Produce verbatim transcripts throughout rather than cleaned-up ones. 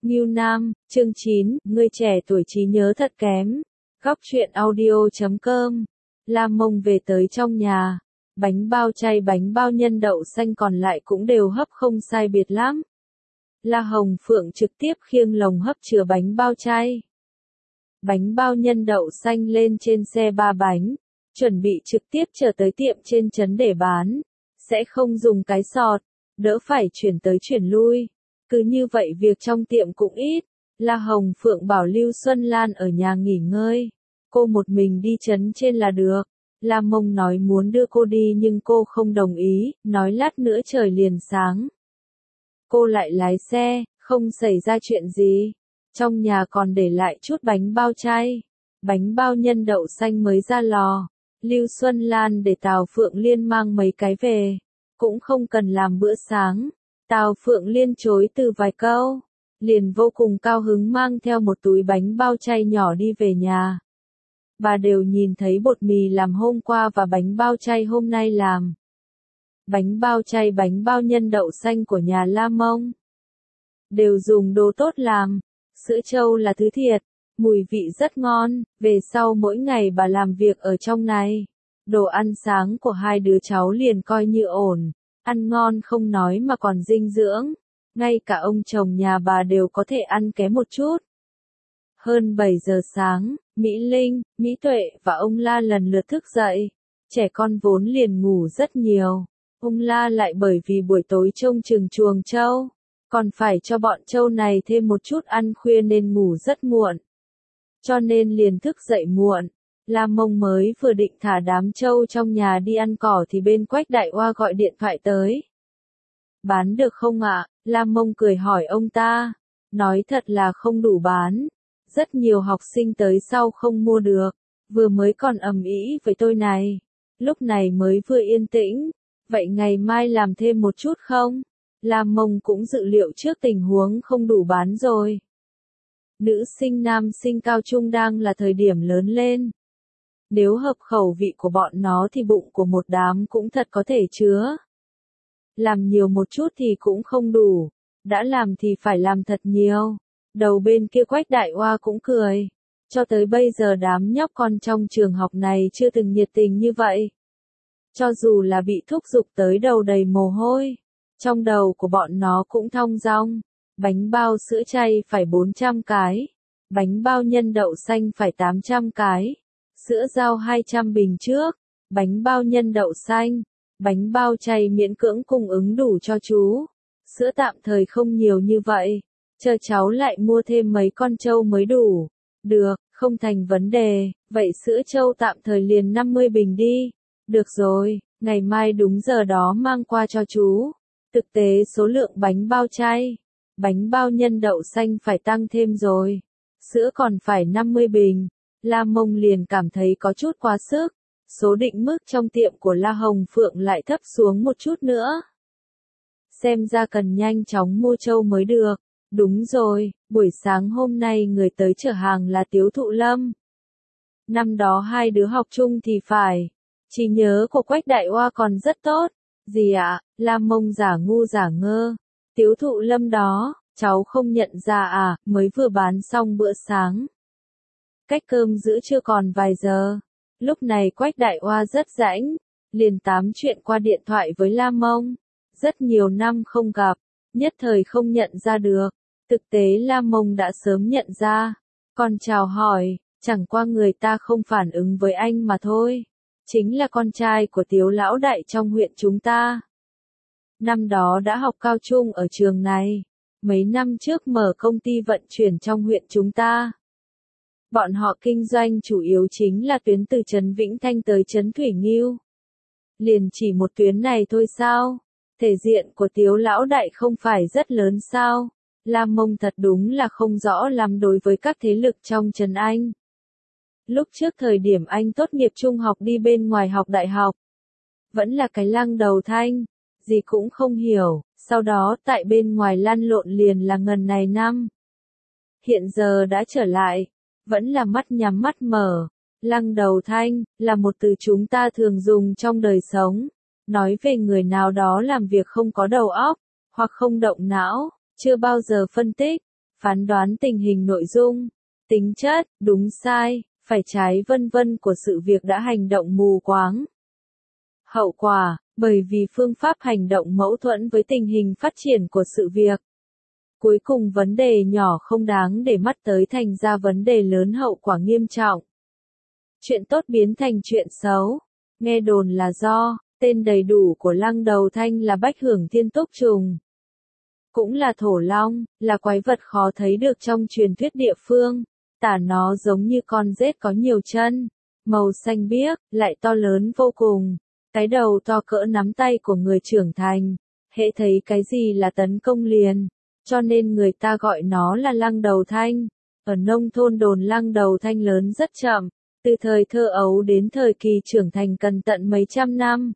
Ngưu Nam, chương chín, người trẻ tuổi trí nhớ thật kém. Góc truyện audio chấm com. Lam Mông về tới trong nhà. Bánh bao chay bánh bao nhân đậu xanh còn lại cũng đều hấp không sai biệt lắm. La Hồng Phượng trực tiếp khiêng lồng hấp chứa bánh bao chay. Bánh bao nhân đậu xanh lên trên xe ba bánh, chuẩn bị trực tiếp chở tới tiệm trên trấn để bán. Sẽ không dùng cái sọt, đỡ phải chuyển tới chuyển lui. Cứ như vậy việc trong tiệm cũng ít. La Hồng Phượng bảo Lưu Xuân Lan ở nhà nghỉ ngơi. Cô một mình đi trấn trên là được. La Mông nói muốn đưa cô đi nhưng cô không đồng ý, nói lát nữa trời liền sáng. Cô lại lái xe, không xảy ra chuyện gì. Trong nhà còn để lại chút bánh bao chay. Bánh bao nhân đậu xanh mới ra lò. Lưu Xuân Lan để Tào Phượng Liên mang mấy cái về. Cũng không cần làm bữa sáng. Tào Phượng Liên chối từ vài câu. Liền vô cùng cao hứng mang theo một túi bánh bao chay nhỏ đi về nhà. Bà đều nhìn thấy bột mì làm hôm qua và bánh bao chay hôm nay làm. Bánh bao chay bánh bao nhân đậu xanh của nhà La Mông. Đều dùng đồ tốt làm. Sữa trâu là thứ thiệt. Mùi vị rất ngon. Về sau mỗi ngày bà làm việc ở trong này. Đồ ăn sáng của hai đứa cháu liền coi như ổn. Ăn ngon không nói mà còn dinh dưỡng. Ngay cả ông chồng nhà bà đều có thể ăn kém một chút. Hơn bảy giờ sáng, Mỹ Linh, Mỹ Tuệ và ông La lần lượt thức dậy. Trẻ con vốn liền ngủ rất nhiều. Ông La lại bởi vì buổi tối trông chừng chuồng trâu. Còn phải cho bọn trâu này thêm một chút ăn khuya nên ngủ rất muộn. Cho nên liền thức dậy muộn. La Mông mới vừa định thả đám trâu trong nhà đi ăn cỏ thì bên Quách Đại Oa gọi điện thoại tới. Bán được không ạ? La Mông cười hỏi ông ta. Nói thật là không đủ bán. Rất nhiều học sinh tới sau không mua được. Vừa mới còn ầm ĩ với tôi này. Lúc này mới vừa yên tĩnh. Vậy ngày mai làm thêm một chút không? La Mông cũng dự liệu trước tình huống không đủ bán rồi. Nữ sinh nam sinh cao trung đang là thời điểm lớn lên. Nếu hợp khẩu vị của bọn nó thì bụng của một đám cũng thật có thể chứa. Làm nhiều một chút thì cũng không đủ. Đã làm thì phải làm thật nhiều. Đầu bên kia Quách Đại Oa cũng cười. Cho tới bây giờ đám nhóc con trong trường học này chưa từng nhiệt tình như vậy. Cho dù là bị thúc giục tới đầu đầy mồ hôi. Trong đầu của bọn nó cũng thong dong. Bánh bao sữa chay phải bốn trăm cái. Bánh bao nhân đậu xanh phải tám trăm cái. Sữa rau hai trăm bình trước. Bánh bao nhân đậu xanh. Bánh bao chay miễn cưỡng cung ứng đủ cho chú. Sữa tạm thời không nhiều như vậy. Chờ cháu lại mua thêm mấy con trâu mới đủ. Được, không thành vấn đề. Vậy sữa trâu tạm thời liền năm mươi bình đi. Được rồi, ngày mai đúng giờ đó mang qua cho chú. Thực tế số lượng bánh bao chay, bánh bao nhân đậu xanh phải tăng thêm rồi. Sữa còn phải năm mươi bình. La Mông liền cảm thấy có chút quá sức. Số định mức trong tiệm của La Hồng Phượng lại thấp xuống một chút nữa. Xem ra cần nhanh chóng mua trâu mới được. Đúng rồi, buổi sáng hôm nay người tới chở hàng là Tiếu Thụ Lâm. Năm đó hai đứa học chung thì phải. Trí nhớ của Quách Đại Oa còn rất tốt. Gì ạ? La Mông giả ngu giả ngơ. Tiếu Thụ Lâm đó, cháu không nhận ra à, mới vừa bán xong bữa sáng. Cách cơm giữa trưa còn vài giờ. Lúc này Quách Đại Oa rất rãnh, liền tám chuyện qua điện thoại với La Mông. Rất nhiều năm không gặp, nhất thời không nhận ra được. Thực tế La Mông đã sớm nhận ra. Còn chào hỏi, chẳng qua người ta không phản ứng với anh mà thôi. Chính là con trai của Tiếu lão đại trong huyện chúng ta. Năm đó đã học cao trung ở trường này. Mấy năm trước mở công ty vận chuyển trong huyện chúng ta. Bọn họ kinh doanh chủ yếu chính là tuyến từ trấn Vĩnh Thanh tới trấn Thủy Nghiêu. Liền chỉ một tuyến này thôi sao? Thể diện của Tiếu lão đại không phải rất lớn sao? La Mông thật đúng là không rõ lắm đối với các thế lực trong trấn Anh. Lúc trước thời điểm anh tốt nghiệp trung học đi bên ngoài học đại học. Vẫn là cái lăng đầu thanh. Gì cũng không hiểu. Sau đó tại bên ngoài lăn lộn liền là ngần này năm. Hiện giờ đã trở lại. Vẫn là mắt nhắm mắt mở. Lăng đầu thanh, là một từ chúng ta thường dùng trong đời sống. Nói về người nào đó làm việc không có đầu óc, hoặc không động não, chưa bao giờ phân tích, phán đoán tình hình nội dung, tính chất, đúng sai, phải trái vân vân của sự việc đã hành động mù quáng. Hậu quả, bởi vì phương pháp hành động mâu thuẫn với tình hình phát triển của sự việc. Cuối cùng vấn đề nhỏ không đáng để mắt tới thành ra vấn đề lớn hậu quả nghiêm trọng. Chuyện tốt biến thành chuyện xấu. Nghe đồn là do, tên đầy đủ của Lăng Đầu Thanh là Bách Hưởng Thiên Túc Trùng. Cũng là thổ long, là quái vật khó thấy được trong truyền thuyết địa phương. Tả nó giống như con rết có nhiều chân, màu xanh biếc, lại to lớn vô cùng. Cái đầu to cỡ nắm tay của người trưởng thành, hễ thấy cái gì là tấn công liền, cho nên người ta gọi nó là Lăng Đầu Thanh. Ở nông thôn đồn Lăng Đầu Thanh lớn rất chậm, từ thời thơ ấu đến thời kỳ trưởng thành cần tận mấy trăm năm.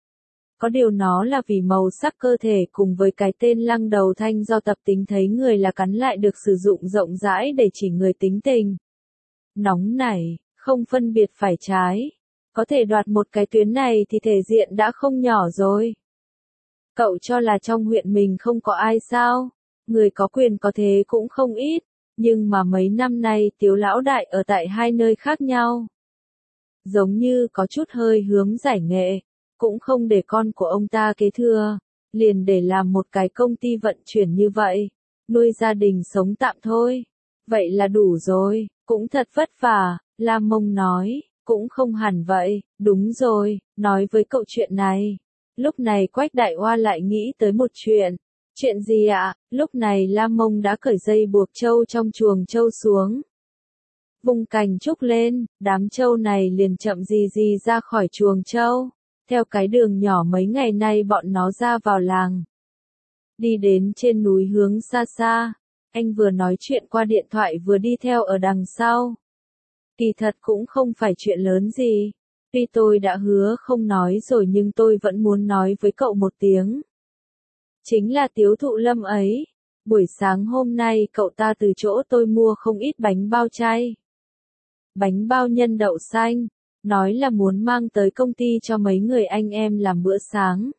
Có điều nó là vì màu sắc cơ thể cùng với cái tên Lăng Đầu Thanh do tập tính thấy người là cắn lại được sử dụng rộng rãi để chỉ người tính tình nóng nảy, không phân biệt phải trái. Có thể đoạt một cái tuyến này thì thể diện đã không nhỏ rồi. Cậu cho là trong huyện mình không có ai sao? Người có quyền có thế cũng không ít, nhưng mà mấy năm nay Tiếu lão đại ở tại hai nơi khác nhau. Giống như có chút hơi hướng giải nghệ, cũng không để con của ông ta kế thừa, liền để làm một cái công ty vận chuyển như vậy, nuôi gia đình sống tạm thôi. Vậy là đủ rồi, cũng thật vất vả, Lam Mông nói. Cũng không hẳn vậy, đúng rồi, nói với cậu chuyện này. Lúc này Quách Đại Oa lại nghĩ tới một chuyện. Chuyện gì ạ? Lúc này Lam Mông đã cởi dây buộc trâu trong chuồng trâu xuống. Vung cành trúc lên, đám trâu này liền chậm gì gì ra khỏi chuồng trâu. Theo cái đường nhỏ mấy ngày nay bọn nó ra vào làng. Đi đến trên núi hướng xa xa. Anh vừa nói chuyện qua điện thoại vừa đi theo ở đằng sau. Kỳ thật cũng không phải chuyện lớn gì. Tuy tôi đã hứa không nói rồi nhưng tôi vẫn muốn nói với cậu một tiếng. Chính là Tiếu Thụ Lâm ấy. Buổi sáng hôm nay cậu ta từ chỗ tôi mua không ít bánh bao chay. Bánh bao nhân đậu xanh. Nói là muốn mang tới công ty cho mấy người anh em làm bữa sáng.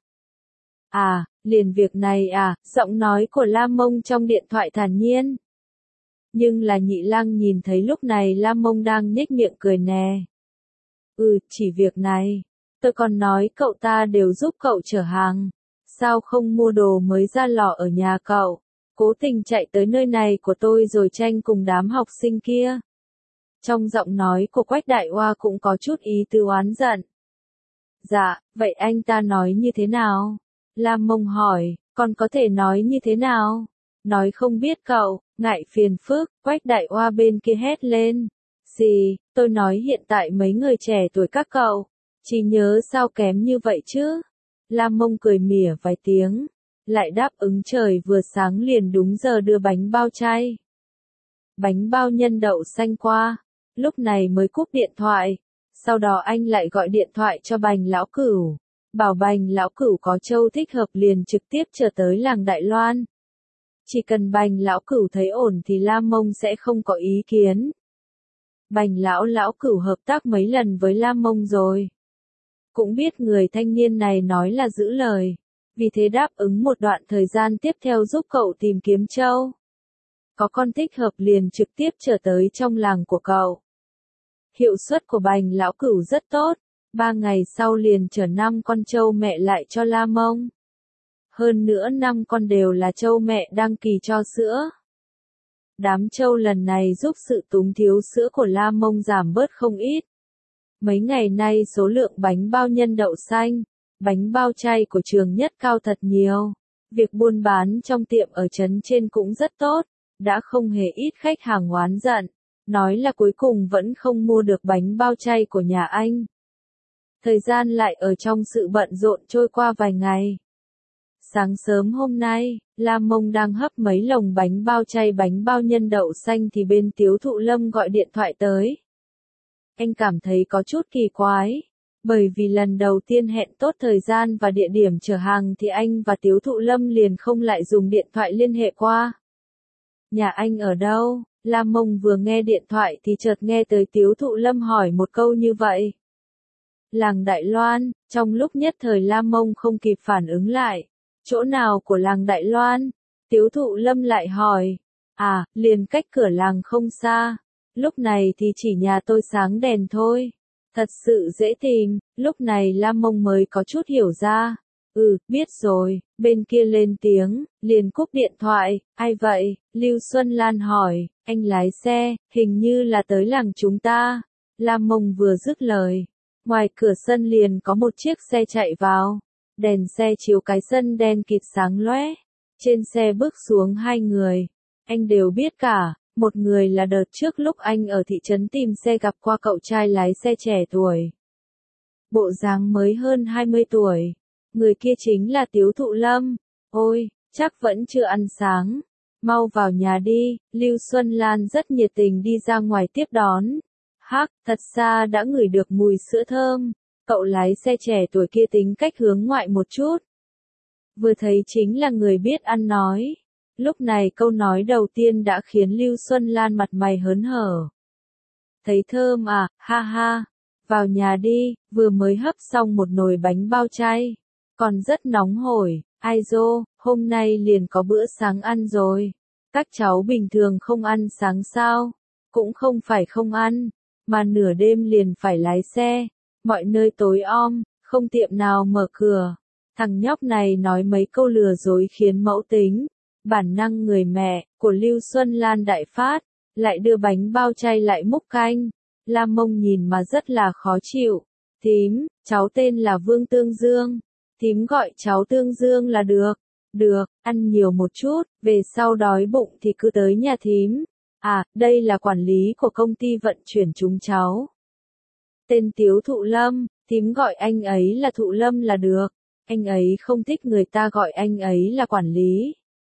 À, liền việc này à, giọng nói của Lam Mông trong điện thoại thản nhiên. Nhưng là Nhị Lăng nhìn thấy lúc này Lam Mông đang nhếch miệng cười nè. Ừ, chỉ việc này. Tôi còn nói cậu ta đều giúp cậu chở hàng. Sao không mua đồ mới ra lò ở nhà cậu? Cố tình chạy tới nơi này của tôi rồi tranh cùng đám học sinh kia. Trong giọng nói của Quách Đại Oa cũng có chút ý tứ oán giận. Dạ, vậy anh ta nói như thế nào? Lam Mông hỏi, còn có thể nói như thế nào? Nói không biết cậu, ngại phiền phức, Quách Đại Oa bên kia hét lên. Gì, tôi nói hiện tại mấy người trẻ tuổi các cậu, chỉ nhớ sao kém như vậy chứ? Lam Mông cười mỉa vài tiếng, lại đáp ứng trời vừa sáng liền đúng giờ đưa bánh bao chay. Bánh bao nhân đậu xanh qua, lúc này mới cúp điện thoại, sau đó anh lại gọi điện thoại cho Bành Lão Cửu, bảo Bành Lão Cửu có trâu thích hợp liền trực tiếp trở tới làng Đại Loan. Chỉ cần Bành Lão Cửu thấy ổn thì Lam Mông sẽ không có ý kiến. Bành Lão Lão Cửu hợp tác mấy lần với Lam Mông rồi. Cũng biết người thanh niên này nói là giữ lời, vì thế đáp ứng một đoạn thời gian tiếp theo giúp cậu tìm kiếm trâu. Có con thích hợp liền trực tiếp trở tới trong làng của cậu. Hiệu suất của Bành Lão Cửu rất tốt, ba ngày sau liền chở năm con trâu mẹ lại cho Lam Mông. Hơn nữa năm con đều là trâu mẹ đang kỳ cho sữa. Đám trâu lần này giúp sự túng thiếu sữa của Lam Mông giảm bớt không ít. Mấy ngày nay số lượng bánh bao nhân đậu xanh, bánh bao chay của Trường Nhất cao thật nhiều. Việc buôn bán trong tiệm ở trấn trên cũng rất tốt, đã không hề ít khách hàng oán giận, nói là cuối cùng vẫn không mua được bánh bao chay của nhà anh. Thời gian lại ở trong sự bận rộn trôi qua vài ngày. Sáng sớm hôm nay, Lam Mông đang hấp mấy lồng bánh bao chay bánh bao nhân đậu xanh thì bên Tiếu Thụ Lâm gọi điện thoại tới. Anh cảm thấy có chút kỳ quái, bởi vì lần đầu tiên hẹn tốt thời gian và địa điểm chở hàng thì anh và Tiếu Thụ Lâm liền không lại dùng điện thoại liên hệ qua. Nhà anh ở đâu? Lam Mông vừa nghe điện thoại thì chợt nghe tới Tiếu Thụ Lâm hỏi một câu như vậy. Làng Đại Loan, trong lúc nhất thời Lam Mông không kịp phản ứng lại. Chỗ nào của làng Đại Loan? Tiếu Thụ Lâm lại hỏi. À, liền cách cửa làng không xa. Lúc này thì chỉ nhà tôi sáng đèn thôi. Thật sự dễ tìm, lúc này Lam Mông mới có chút hiểu ra. Ừ, biết rồi, bên kia lên tiếng, liền cúp điện thoại, ai vậy? Lưu Xuân Lan hỏi, anh lái xe, hình như là tới làng chúng ta. Lam Mông vừa dứt lời, ngoài cửa sân liền có một chiếc xe chạy vào. Đèn xe chiếu cái sân đen kịt sáng lóe. Trên xe bước xuống hai người. Anh đều biết cả, một người là đợt trước lúc anh ở thị trấn tìm xe gặp qua cậu trai lái xe trẻ tuổi. Bộ dáng mới hơn hai mươi tuổi. Người kia chính là Tiếu Thụ Lâm. Ôi, chắc vẫn chưa ăn sáng. Mau vào nhà đi, Lưu Xuân Lan rất nhiệt tình đi ra ngoài tiếp đón. Hắc, thật xa đã ngửi được mùi sữa thơm. Cậu lái xe trẻ tuổi kia tính cách hướng ngoại một chút. Vừa thấy chính là người biết ăn nói. Lúc này câu nói đầu tiên đã khiến Lưu Xuân Lan mặt mày hớn hở. Thấy thơm à, ha ha. Vào nhà đi, vừa mới hấp xong một nồi bánh bao chay. Còn rất nóng hổi, ai dô, hôm nay liền có bữa sáng ăn rồi. Các cháu bình thường không ăn sáng sao? Cũng không phải không ăn, mà nửa đêm liền phải lái xe. Mọi nơi tối om, không tiệm nào mở cửa. Thằng nhóc này nói mấy câu lừa dối khiến mẫu tính, bản năng người mẹ, của Lưu Xuân Lan đại phát, lại đưa bánh bao chay lại múc canh. Lam Mông nhìn mà rất là khó chịu. Thím, cháu tên là Vương Tương Dương. Thím gọi cháu Tương Dương là được. Được, ăn nhiều một chút, về sau đói bụng thì cứ tới nhà thím. À, đây là quản lý của công ty vận chuyển chúng cháu. Tên Tiếu Thụ Lâm, thím gọi anh ấy là Thụ Lâm là được. Anh ấy không thích người ta gọi anh ấy là quản lý.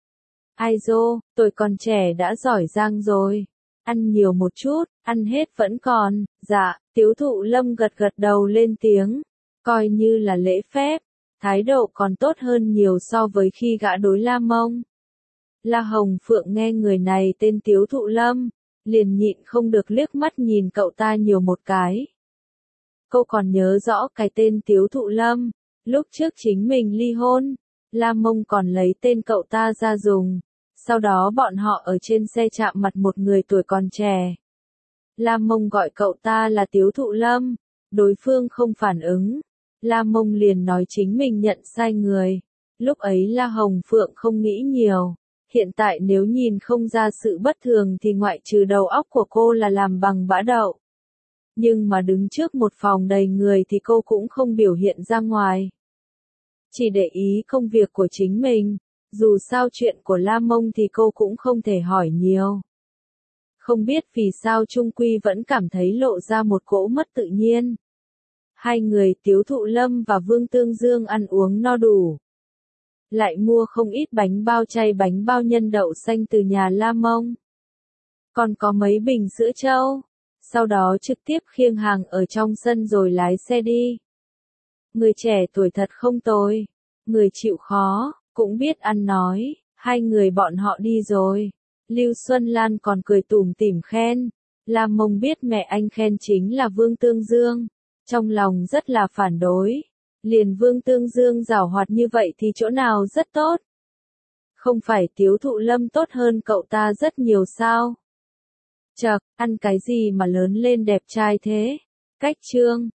Ai dô, tôi còn trẻ đã giỏi giang rồi. Ăn nhiều một chút, ăn hết vẫn còn. Dạ, Tiếu Thụ Lâm gật gật đầu lên tiếng. Coi như là lễ phép. Thái độ còn tốt hơn nhiều so với khi gã đối La Mông. La Hồng Phượng nghe người này tên Tiếu Thụ Lâm, liền nhịn không được liếc mắt nhìn cậu ta nhiều một cái. Cô còn nhớ rõ cái tên Tiếu Thụ Lâm, lúc trước chính mình ly hôn, La Mông còn lấy tên cậu ta ra dùng. Sau đó bọn họ ở trên xe chạm mặt một người tuổi còn trẻ. La Mông gọi cậu ta là Tiếu Thụ Lâm, đối phương không phản ứng. La Mông liền nói chính mình nhận sai người. Lúc ấy La Hồng Phượng không nghĩ nhiều. Hiện tại nếu nhìn không ra sự bất thường thì ngoại trừ đầu óc của cô là làm bằng bã đậu. Nhưng mà đứng trước một phòng đầy người thì cô cũng không biểu hiện ra ngoài. Chỉ để ý công việc của chính mình. Dù sao chuyện của La Mông thì cô cũng không thể hỏi nhiều. Không biết vì sao Trung Quy vẫn cảm thấy lộ ra một cỗ mất tự nhiên. Hai người Tiếu Thụ Lâm và Vương Tương Dương ăn uống no đủ. Lại mua không ít bánh bao chay bánh bao nhân đậu xanh từ nhà La Mông. Còn có mấy bình sữa trâu. Sau đó trực tiếp khiêng hàng ở trong sân rồi lái xe đi. Người trẻ tuổi thật không tồi. Người chịu khó, cũng biết ăn nói. Hai người bọn họ đi rồi. Lưu Xuân Lan còn cười tủm tỉm khen. La Mông biết mẹ anh khen chính là Vương Tương Dương. Trong lòng rất là phản đối. Liền Vương Tương Dương giảo hoạt như vậy thì chỗ nào rất tốt. Không phải Tiếu Thụ Lâm tốt hơn cậu ta rất nhiều sao? Chậc, ăn cái gì mà lớn lên đẹp trai thế? Cách chương